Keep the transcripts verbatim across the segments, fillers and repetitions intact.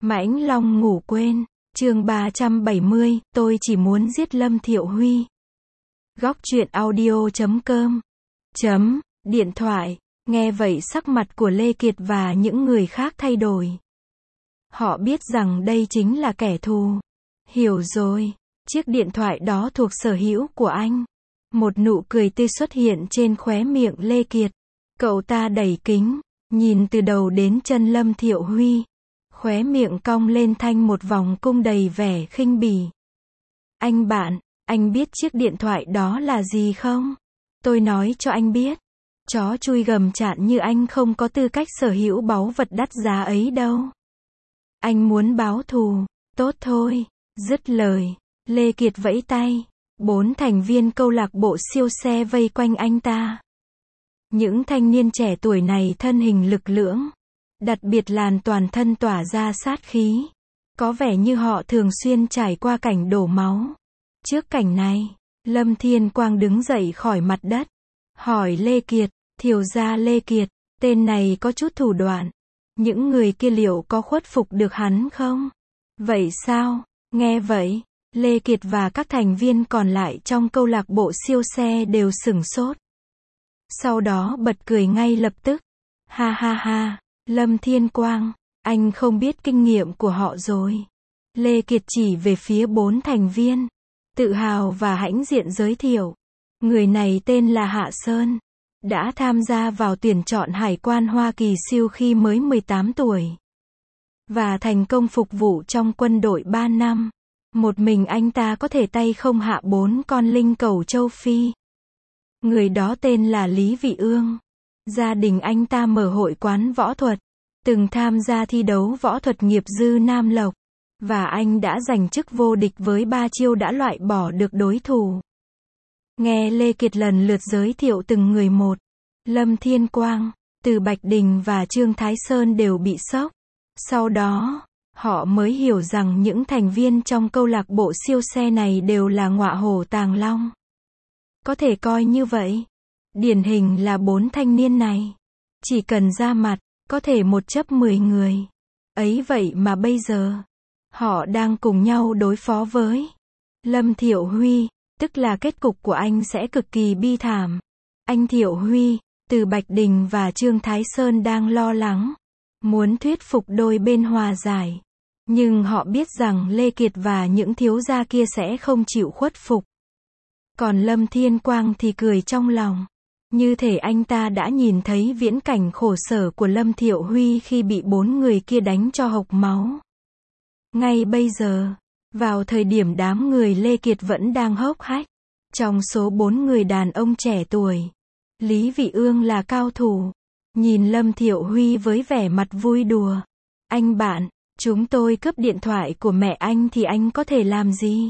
Mãnh Long ngủ quên, chương ba trăm bảy mươi, tôi chỉ muốn giết Lâm Thiệu Huy. Góc truyện audio chấm com chấm, điện thoại, nghe vậy sắc mặt của Lê Kiệt và những người khác thay đổi. Họ biết rằng đây chính là kẻ thù. Hiểu rồi, chiếc điện thoại đó thuộc sở hữu của anh. Một nụ cười tươi xuất hiện trên khóe miệng Lê Kiệt. Cậu ta đẩy kính, nhìn từ đầu đến chân Lâm Thiệu Huy. Khóe miệng cong lên thành một vòng cung đầy vẻ khinh bỉ. Anh bạn, anh biết chiếc điện thoại đó là gì không? Tôi nói cho anh biết. Chó chui gầm chạn như anh không có tư cách sở hữu báu vật đắt giá ấy đâu. Anh muốn báo thù, tốt thôi. Dứt lời, Lê Kiệt vẫy tay. Bốn thành viên câu lạc bộ siêu xe vây quanh anh ta. Những thanh niên trẻ tuổi này thân hình lực lưỡng. Đặc biệt làn toàn thân tỏa ra sát khí. Có vẻ như họ thường xuyên trải qua cảnh đổ máu. Trước cảnh này, Lâm Thiên Quang đứng dậy khỏi mặt đất. Hỏi Lê Kiệt, thiếu gia Lê Kiệt, tên này có chút thủ đoạn. Những người kia liệu có khuất phục được hắn không? Vậy sao? Nghe vậy, Lê Kiệt và các thành viên còn lại trong câu lạc bộ siêu xe đều sửng sốt. Sau đó bật cười ngay lập tức. Ha ha ha, Lâm Thiên Quang, anh không biết kinh nghiệm của họ rồi. Lê Kiệt chỉ về phía bốn thành viên. Tự hào và hãnh diện giới thiệu. Người này tên là Hạ Sơn. Đã tham gia vào tuyển chọn Hải quan Hoa Kỳ siêu khi mới mười tám tuổi. Và thành công phục vụ trong quân đội ba năm. Một mình anh ta có thể tay không hạ bốn con linh cẩu châu Phi. Người đó tên là Lý Vị Ương. Gia đình anh ta mở hội quán võ thuật. Từng tham gia thi đấu võ thuật nghiệp dư Nam Lộc. Và anh đã giành chức vô địch với ba chiêu đã loại bỏ được đối thủ. Nghe Lê Kiệt lần lượt giới thiệu từng người một. Lâm Thiên Quang, Từ Bạch Đình và Trương Thái Sơn đều bị sốc. Sau đó, họ mới hiểu rằng những thành viên trong câu lạc bộ siêu xe này đều là ngọa hổ tàng long. Có thể coi như vậy. Điển hình là bốn thanh niên này. Chỉ cần ra mặt, có thể một chấp mười người. Ấy vậy mà bây giờ, họ đang cùng nhau đối phó với Lâm Thiệu Huy, tức là kết cục của anh sẽ cực kỳ bi thảm. Anh Thiệu Huy, Từ Bạch Đình và Trương Thái Sơn đang lo lắng, muốn thuyết phục đôi bên hòa giải. Nhưng họ biết rằng Lê Kiệt và những thiếu gia kia sẽ không chịu khuất phục. Còn Lâm Thiên Quang thì cười trong lòng. Như thể anh ta đã nhìn thấy viễn cảnh khổ sở của Lâm Thiệu Huy khi bị bốn người kia đánh cho hộc máu. Ngay bây giờ, vào thời điểm đám người Lê Kiệt vẫn đang hốc hách, trong số bốn người đàn ông trẻ tuổi, Lý Vị Ương là cao thủ. Nhìn Lâm Thiệu Huy với vẻ mặt vui đùa. Anh bạn, chúng tôi cướp điện thoại của mẹ anh thì anh có thể làm gì?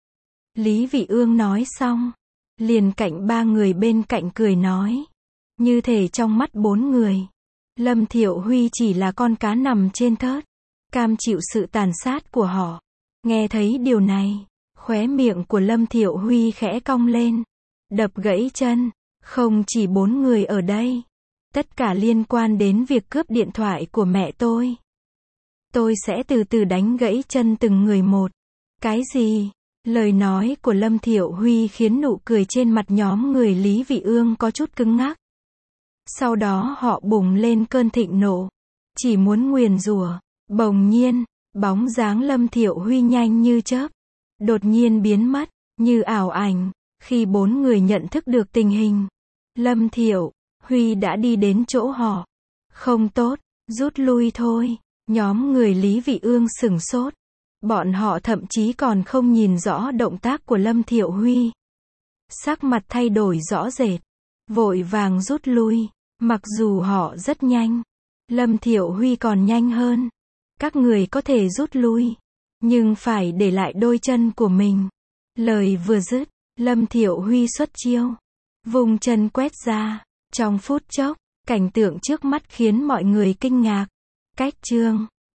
Lý Vị Ương nói xong, liền cạnh ba người bên cạnh cười nói. Như thể trong mắt bốn người, Lâm Thiệu Huy chỉ là con cá nằm trên thớt, cam chịu sự tàn sát của họ. Nghe thấy điều này, khóe miệng của Lâm Thiệu Huy khẽ cong lên. Đập gãy chân, không chỉ bốn người ở đây. Tất cả liên quan đến việc cướp điện thoại của mẹ tôi. Tôi sẽ từ từ đánh gãy chân từng người một. Cái gì? Lời nói của Lâm Thiệu Huy khiến nụ cười trên mặt nhóm người Lý Vị Ương có chút cứng ngắc. Sau đó họ bùng lên cơn thịnh nộ. Chỉ muốn nguyền rủa. Bỗng nhiên, bóng dáng Lâm Thiệu Huy nhanh như chớp. Đột nhiên biến mất, như ảo ảnh. Khi bốn người nhận thức được tình hình, Lâm Thiệu Huy đã đi đến chỗ họ. Không tốt, rút lui thôi. Nhóm người Lý Vị Ương sửng sốt. Bọn họ thậm chí còn không nhìn rõ động tác của Lâm Thiệu Huy. Sắc mặt thay đổi rõ rệt. Vội vàng rút lui. Mặc dù họ rất nhanh, Lâm Thiệu Huy còn nhanh hơn. Các người có thể rút lui, nhưng phải để lại đôi chân của mình. Lời vừa dứt, Lâm Thiệu Huy xuất chiêu. Vùng chân quét ra. Trong phút chốc, cảnh tượng trước mắt khiến mọi người kinh ngạc. Cách chương